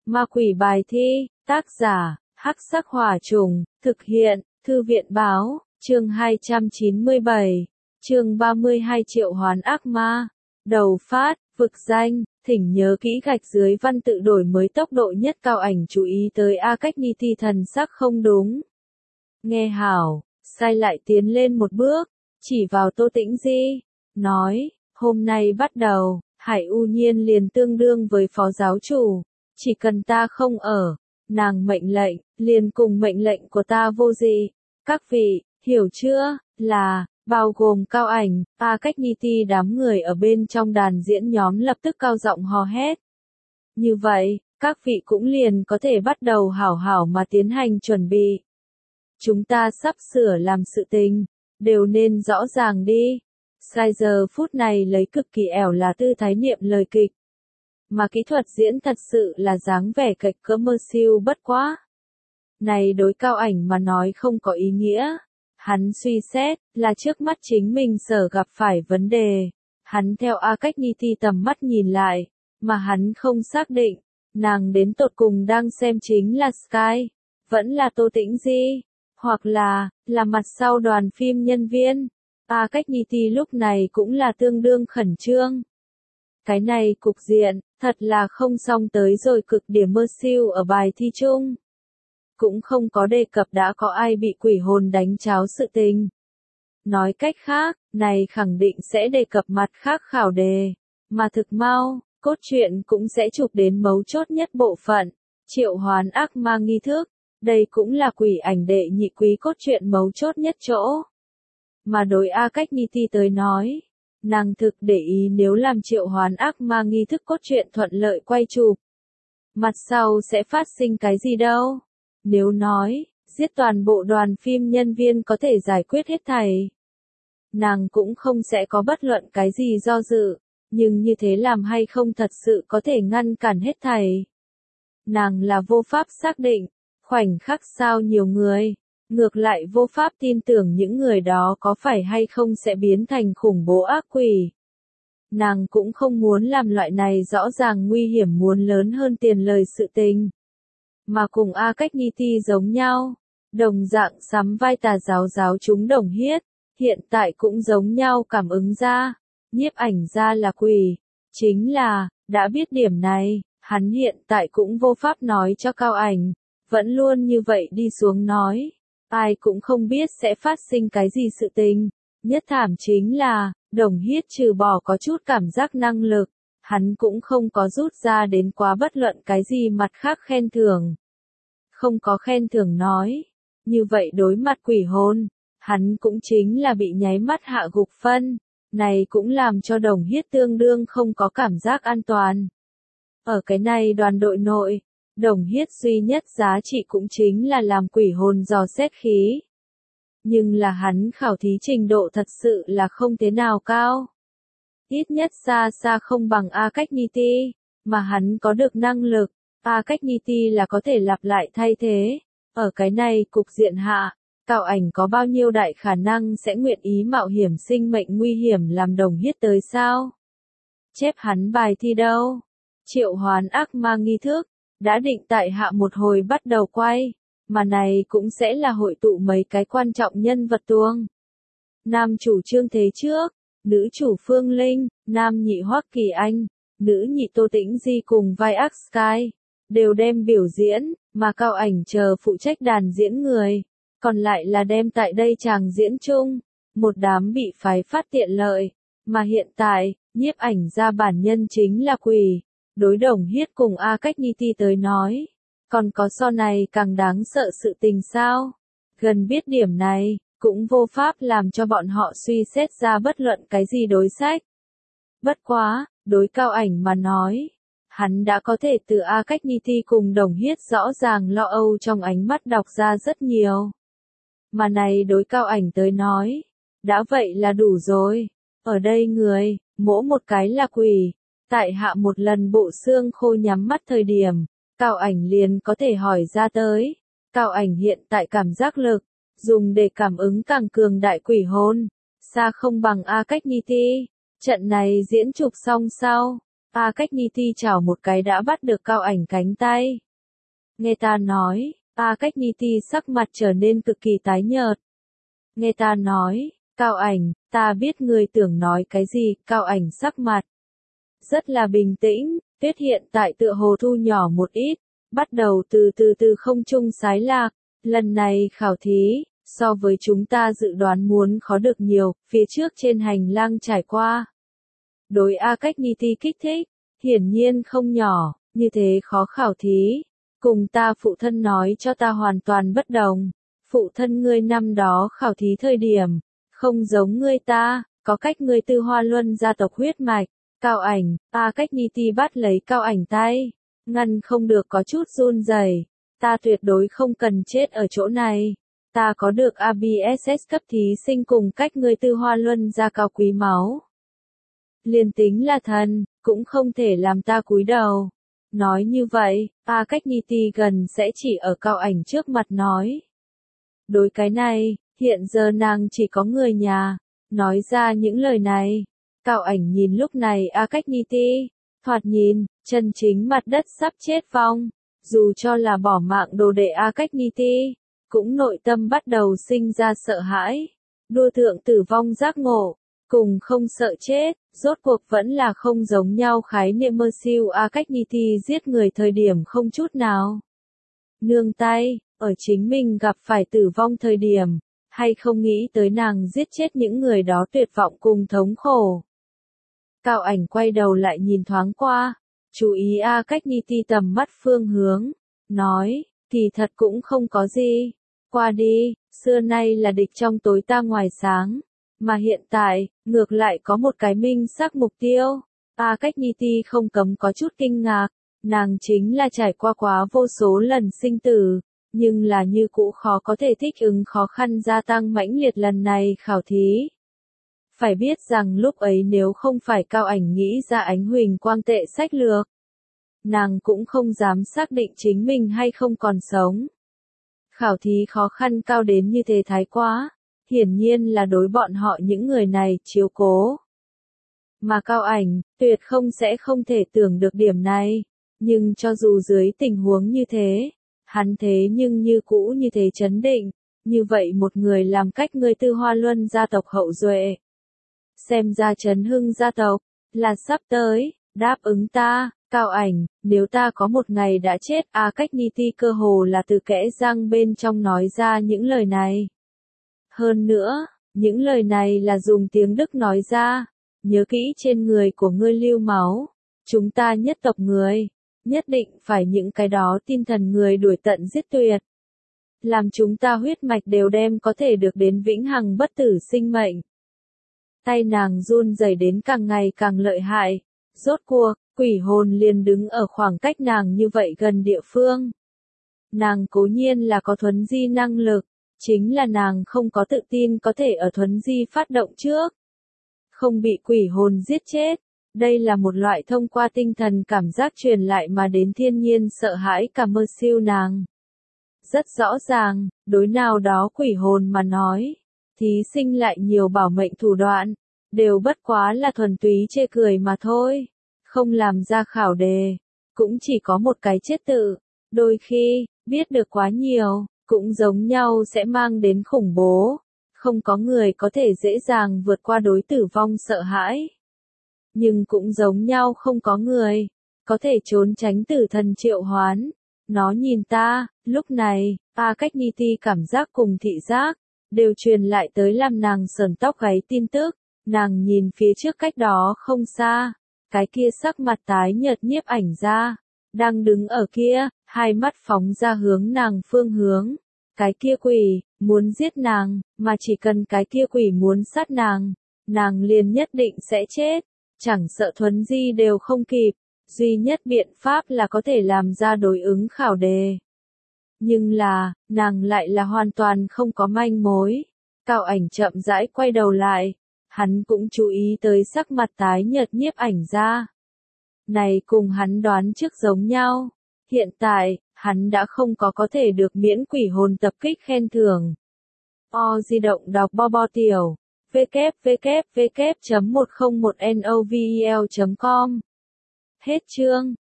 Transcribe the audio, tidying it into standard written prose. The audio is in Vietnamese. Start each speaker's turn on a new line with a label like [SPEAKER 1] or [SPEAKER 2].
[SPEAKER 1] Ma quỷ bài thi, tác giả, Hắc Sắc Hỏa Trùng, thực hiện, Thư viện báo, chương 297, chương 32 triệu hoán ác ma. Đầu phát, vực danh, thỉnh nhớ kỹ gạch dưới văn tự đổi mới tốc độ nhất cao ảnh chú ý tới A Cách Ni Ti thần sắc không đúng. Nghe hảo, sai lại tiến lên một bước, chỉ vào Tô Tĩnh Di, nói, hôm nay bắt đầu, Hải U Nhiên liền tương đương với phó giáo chủ, chỉ cần ta không ở, nàng mệnh lệnh, liền cùng mệnh lệnh của ta vô dị. Các vị, hiểu chưa, là, bao gồm cao ảnh, A Cách Ni Ti đám người ở bên trong đàn diễn nhóm lập tức cao giọng hò hét. Như vậy, các vị cũng liền có thể bắt đầu hảo hảo mà tiến hành chuẩn bị. Chúng ta sắp sửa làm sự tình, đều nên rõ ràng đi. Sai giờ phút này lấy cực kỳ ẻo là tư thái niệm lời kịch. Mà kỹ thuật diễn thật sự là dáng vẻ kịch cỡ mơ siêu bất quá. Này đối cao ảnh mà nói không có ý nghĩa. Hắn suy xét, là trước mắt chính mình sở gặp phải vấn đề. Hắn theo A Cách Ni Ti tầm mắt nhìn lại, mà hắn không xác định, nàng đến tột cùng đang xem chính là Sky, vẫn là Tô Tĩnh Di, hoặc là mặt sau đoàn phim nhân viên. A Cách Ni Ti lúc này cũng là tương đương khẩn trương. Cái này cục diện, thật là không xong tới rồi cực điểm mơ siêu ở bài thi chung. Cũng không có đề cập đã có ai bị quỷ hồn đánh cháo sự tình. Nói cách khác, này khẳng định sẽ đề cập mặt khác khảo đề, mà thực mau, cốt truyện cũng sẽ chụp đến mấu chốt nhất bộ phận, triệu hoán ác ma nghi thức, đây cũng là quỷ ảnh đệ nhị quý cốt truyện mấu chốt nhất chỗ. Mà đối A Cách Ni Ti tới nói, nàng thực để ý nếu làm triệu hoán ác ma nghi thức cốt truyện thuận lợi quay chụp, mặt sau sẽ phát sinh cái gì đâu. Nếu nói, giết toàn bộ đoàn phim nhân viên có thể giải quyết hết thảy, nàng cũng không sẽ có bất luận cái gì do dự, nhưng như thế làm hay không thật sự có thể ngăn cản hết thảy. Nàng là vô pháp xác định, khoảnh khắc sao nhiều người, ngược lại vô pháp tin tưởng những người đó có phải hay không sẽ biến thành khủng bố ác quỷ. Nàng cũng không muốn làm loại này rõ ràng nguy hiểm muốn lớn hơn tiền lời sự tình. Mà cùng A Cách Ni Ti giống nhau, đồng dạng sắm vai tà giáo chúng Đồng Hiết, hiện tại cũng giống nhau cảm ứng ra, nhiếp ảnh ra là quỷ, chính là, đã biết điểm này, hắn hiện tại cũng vô pháp nói cho cao ảnh, vẫn luôn như vậy đi xuống nói, ai cũng không biết sẽ phát sinh cái gì sự tình, nhất thảm chính là, Đồng Hiết trừ bỏ có chút cảm giác năng lực. Hắn cũng không có rút ra đến quá bất luận cái gì mặt khác khen thưởng. Không có khen thưởng nói. Như vậy đối mặt quỷ hồn, hắn cũng chính là bị nháy mắt hạ gục phân. Này cũng làm cho Đồng Hiết tương đương không có cảm giác an toàn. Ở cái này đoàn đội nội, Đồng Hiết duy nhất giá trị cũng chính là làm quỷ hồn dò xét khí. Nhưng là hắn khảo thí trình độ thật sự là không thế nào cao. Ít nhất xa xa không bằng A Cách Ni Ti, mà hắn có được năng lực, A Cách Ni Ti là có thể lặp lại thay thế. Ở cái này cục diện hạ, cao ảnh có bao nhiêu đại khả năng sẽ nguyện ý mạo hiểm sinh mệnh nguy hiểm làm Đồng Hiết tới sao? Chép hắn bài thi đâu? Triệu hoán ác ma nghi thức, đã định tại hạ một hồi bắt đầu quay, mà này cũng sẽ là hội tụ mấy cái quan trọng nhân vật tuông. Nam chủ Trương Thế Trước, nữ chủ Phương Linh, nam nhị Hoắc Kỳ Anh, nữ nhị Tô Tĩnh Di cùng vai ác Sky, đều đem biểu diễn, mà cao ảnh chờ phụ trách đàn diễn người, còn lại là đem tại đây chàng diễn chung, một đám bị phái phát tiện lợi, mà hiện tại, nhiếp ảnh ra bản nhân chính là quỷ, đối Đồng Hiết cùng A Cách Ni Ti tới nói, còn có so này càng đáng sợ sự tình sao, gần biết điểm này. Cũng vô pháp làm cho bọn họ suy xét ra bất luận cái gì đối sách. Bất quá, đối cao ảnh mà nói, hắn đã có thể từ A Cách Ni Ti cùng Đồng Hiết rõ ràng lo âu trong ánh mắt đọc ra rất nhiều. Mà này đối cao ảnh tới nói, đã vậy là đủ rồi. Ở đây người, mỗi một cái là quỷ, tại hạ một lần bộ xương khô nhắm mắt thời điểm, cao ảnh liền có thể hỏi ra tới. Cao ảnh hiện tại cảm giác lực, dùng để cảm ứng càng cường đại quỷ hồn, xa không bằng A Cách Ni Ti. Trận này diễn chụp xong sau, A Cách Niti chào một cái đã bắt được Cao Ảnh cánh tay. Nghe ta nói, A Cách Niti sắc mặt trở nên cực kỳ tái nhợt. Nghe ta nói, Cao Ảnh, ta biết ngươi tưởng nói cái gì, Cao Ảnh sắc mặt rất là bình tĩnh, tuyết hiện tại tựa hồ thu nhỏ một ít, bắt đầu từ không trung sái lạc, lần này khảo thí, so với chúng ta dự đoán muốn khó được nhiều, phía trước trên hành lang trải qua. Đối A Cách Niti kích thích, hiển nhiên không nhỏ, như thế khó khảo thí, cùng ta phụ thân nói cho ta hoàn toàn bất đồng. Phụ thân ngươi năm đó khảo thí thời điểm, không giống ngươi ta, có cách ngươi Tư Hoa Luân gia tộc huyết mạch. Cao Ảnh, A Cách Niti bắt lấy Cao Ảnh tay, ngăn không được có chút run rẩy. Ta tuyệt đối không cần chết ở chỗ này. Ta có được ABSS cấp thí sinh cùng cách ngươi Tư Hoa Luân gia cao quý máu. Liền tính là thần, cũng không thể làm ta cúi đầu. Nói như vậy, A Cách Niti gần sẽ chỉ ở Cao Ảnh trước mặt nói. Đối cái này, hiện giờ nàng chỉ có người nhà, nói ra những lời này. Cao Ảnh nhìn lúc này A Cách Niti, thoạt nhìn, chân chính mặt đất sắp chết vong, dù cho là bỏ mạng đồ đệ A Cách Niti, cũng nội tâm bắt đầu sinh ra sợ hãi, đua thượng tử vong giác ngộ, cùng không sợ chết, rốt cuộc vẫn là không giống nhau khái niệm mơ siêu A Cách Niti giết người thời điểm không chút nào. Nương tay, ở chính mình gặp phải tử vong thời điểm, hay không nghĩ tới nàng giết chết những người đó tuyệt vọng cùng thống khổ. Cao Ảnh quay đầu lại nhìn thoáng qua, chú ý A Cách Niti tầm mắt phương hướng, nói, kỳ thật cũng không có gì, qua đi, xưa nay là địch trong tối ta ngoài sáng, mà hiện tại, ngược lại có một cái minh xác mục tiêu. A Cách Niti không cấm có chút kinh ngạc, nàng chính là trải qua quá vô số lần sinh tử, nhưng là như cũ khó có thể thích ứng khó khăn gia tăng mãnh liệt lần này khảo thí. Phải biết rằng lúc ấy nếu không phải Cao Ảnh nghĩ ra ánh huỳnh quang tệ sách lược, nàng cũng không dám xác định chính mình hay không còn sống. Khảo thí khó khăn cao đến như thế thái quá, hiển nhiên là đối bọn họ những người này chiếu cố. Mà Cao Ảnh, tuyệt không thể tưởng được điểm này, nhưng cho dù dưới tình huống như thế, hắn thế nhưng như cũ như thế chấn định, như vậy một người làm cách ngươi Tư Hoa Luân gia tộc hậu duệ. Xem ra Trấn Hưng gia tộc, là sắp tới, đáp ứng ta, Cao Ảnh, nếu ta có một ngày đã chết. A Cách Niti cơ hồ là từ kẽ răng bên trong nói ra những lời này. Hơn nữa, những lời này là dùng tiếng Đức nói ra, nhớ kỹ trên người của ngươi lưu máu, chúng ta nhất tộc người, nhất định phải những cái đó tin thần người đuổi tận giết tuyệt. Làm chúng ta huyết mạch đều đem có thể được đến vĩnh hằng bất tử sinh mệnh. Tay nàng run rẩy đến càng ngày càng lợi hại, rốt cuộc, quỷ hồn liền đứng ở khoảng cách nàng như vậy gần địa phương. Nàng cố nhiên là có thuấn di năng lực, chính là nàng không có tự tin có thể ở thuấn di phát động trước. Không bị quỷ hồn giết chết, đây là một loại thông qua tinh thần cảm giác truyền lại mà đến thiên nhiên sợ hãi cả mơ siêu nàng. Rất rõ ràng, đối nào đó quỷ hồn mà nói, thí sinh lại nhiều bảo mệnh thủ đoạn, đều bất quá là thuần túy chê cười mà thôi, không làm ra khảo đề, cũng chỉ có một cái chết tự, đôi khi, biết được quá nhiều, cũng giống nhau sẽ mang đến khủng bố, không có người có thể dễ dàng vượt qua đối tử vong sợ hãi. Nhưng cũng giống nhau không có người, có thể trốn tránh tử thần triệu hoán. Nó nhìn ta, lúc này, A Cách Niti cảm giác cùng thị giác, đều truyền lại tới làm nàng sởn tóc gáy tin tức, nàng nhìn phía trước cách đó không xa, cái kia sắc mặt tái nhợt nhiếp ảnh ra, đang đứng ở kia, hai mắt phóng ra hướng nàng phương hướng, cái kia quỷ, muốn giết nàng, mà chỉ cần cái kia quỷ muốn sát nàng liền nhất định sẽ chết, chẳng sợ thuấn di đều không kịp. Duy nhất biện pháp là có thể làm ra đối ứng khảo đề. Nhưng là, nàng lại là hoàn toàn không có manh mối. Cao Ảnh chậm rãi quay đầu lại. Hắn cũng chú ý tới sắc mặt tái nhợt nhiếp ảnh ra. Này cùng hắn đoán trước giống nhau. Hiện tại, hắn đã không có thể được miễn quỷ hồn tập kích khen thưởng. Di động đọc bo bo tiểu. www.101novel.com Hết chương.